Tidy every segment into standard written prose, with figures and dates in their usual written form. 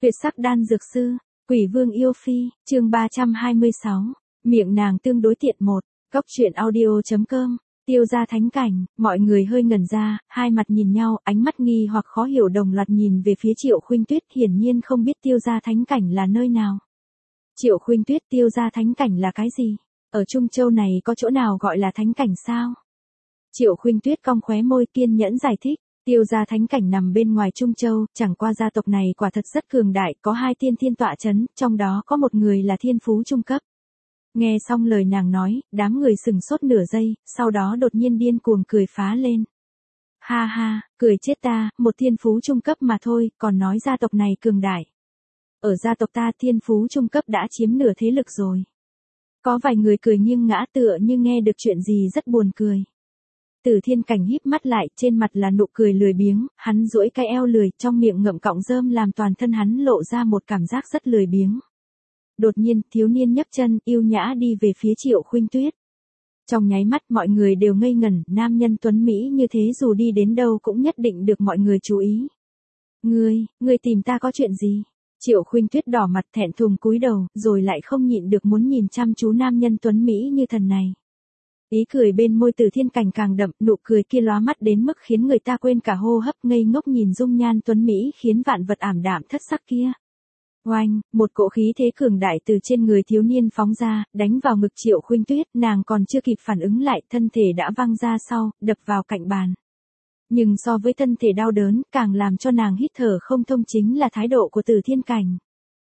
Tuyệt sắc đan dược sư, Quỷ Vương yêu phi, chương 326. Miệng nàng tương đối tiện một. Cốc truyện audio.com. Tiêu gia thánh cảnh, mọi người hơi ngẩn ra, hai mặt nhìn nhau, ánh mắt nghi hoặc khó hiểu đồng loạt nhìn về phía Triệu Khuynh Tuyết, hiển nhiên không biết Tiêu gia thánh cảnh là nơi nào. Triệu Khuynh Tuyết, Tiêu gia thánh cảnh là cái gì? Ở Trung Châu này có chỗ nào gọi là thánh cảnh sao? Triệu Khuynh Tuyết cong khóe môi kiên nhẫn giải thích. Tiêu gia thánh cảnh nằm bên ngoài Trung Châu, chẳng qua gia tộc này quả thật rất cường đại, có hai tiên thiên tọa chấn, trong đó có một người là thiên phú trung cấp. Nghe xong lời nàng nói, đám người sừng sốt nửa giây, sau đó đột nhiên điên cuồng cười phá lên. Ha ha, cười chết ta, một thiên phú trung cấp mà thôi, còn nói gia tộc này cường đại. Ở gia tộc ta thiên phú trung cấp đã chiếm nửa thế lực rồi. Có vài người cười nghiêng ngã tựa như nghe được chuyện gì rất buồn cười. Tử Thiên Cảnh híp mắt lại, trên mặt là nụ cười lười biếng, hắn duỗi cái eo lười, trong miệng ngậm cọng rơm làm toàn thân hắn lộ ra một cảm giác rất lười biếng. Đột nhiên, thiếu niên nhấc chân, yêu nhã đi về phía Triệu Khuynh Tuyết. Trong nháy mắt mọi người đều ngây ngẩn, nam nhân tuấn Mỹ như thế dù đi đến đâu cũng nhất định được mọi người chú ý. Ngươi tìm ta có chuyện gì? Triệu Khuynh Tuyết đỏ mặt thẹn thùng cúi đầu, rồi lại không nhịn được muốn nhìn chăm chú nam nhân tuấn Mỹ như thần này. Ý cười bên môi Tử Thiên Cảnh càng đậm, nụ cười kia lóa mắt đến mức khiến người ta quên cả hô hấp, ngây ngốc nhìn dung nhan tuấn Mỹ khiến vạn vật ảm đạm thất sắc kia. Oanh, một cỗ khí thế cường đại từ trên người thiếu niên phóng ra, đánh vào ngực Triệu Khuynh Tuyết, nàng còn chưa kịp phản ứng lại, thân thể đã văng ra sau, đập vào cạnh bàn. Nhưng so với thân thể đau đớn, càng làm cho nàng hít thở không thông chính là thái độ của Tử Thiên Cảnh.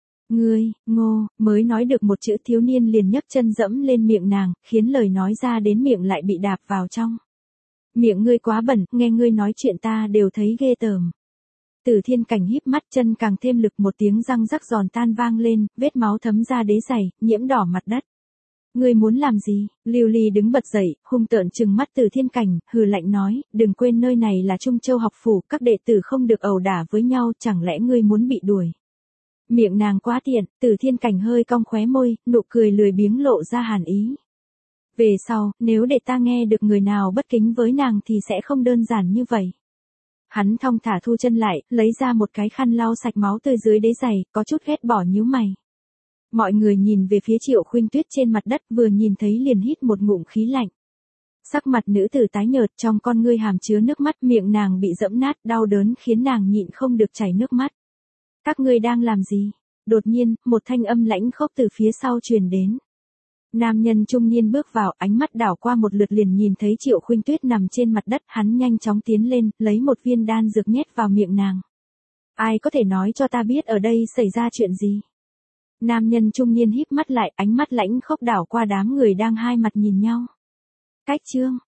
Mới nói được một chữ thiếu niên liền nhấc chân dẫm lên miệng nàng, khiến lời nói ra đến miệng lại bị đạp vào trong. Miệng ngươi quá bẩn, nghe ngươi nói chuyện ta đều thấy ghê tởm. Tử Thiên Cảnh híp mắt, chân càng thêm lực, một tiếng răng rắc giòn tan vang lên, vết máu thấm ra đế giày, nhiễm đỏ mặt đất. Ngươi muốn làm gì? Lưu Ly đứng bật dậy, hung tợn trừng mắt Tử Thiên Cảnh, hừ lạnh nói, đừng quên nơi này là Trung Châu học phủ, các đệ tử không được ẩu đả với nhau, chẳng lẽ ngươi muốn bị đuổi? Miệng nàng quá tiện, Tử Thiên Cảnh hơi cong khóe môi, nụ cười lười biếng lộ ra hàn ý. Về sau, nếu để ta nghe được người nào bất kính với nàng thì sẽ không đơn giản như vậy. Hắn thong thả thu chân lại, lấy ra một cái khăn lau sạch máu tươi dưới đế giày, có chút ghét bỏ nhíu mày. Mọi người nhìn về phía Triệu Khuynh Tuyết trên mặt đất, vừa nhìn thấy liền hít một ngụm khí lạnh. Sắc mặt nữ tử tái nhợt, trong con ngươi hàm chứa nước mắt, miệng nàng bị dẫm nát, đau đớn khiến nàng nhịn không được chảy nước mắt. Các ngươi đang làm gì? Đột nhiên, một thanh âm lãnh khốc từ phía sau truyền đến. Nam nhân trung niên bước vào, ánh mắt đảo qua một lượt liền nhìn thấy Triệu Khuynh Tuyết nằm trên mặt đất, hắn nhanh chóng tiến lên, lấy một viên đan dược nhét vào miệng nàng. Ai có thể nói cho ta biết ở đây xảy ra chuyện gì? Nam nhân trung niên híp mắt lại, ánh mắt lãnh khốc đảo qua đám người đang hai mặt nhìn nhau. Cách chương,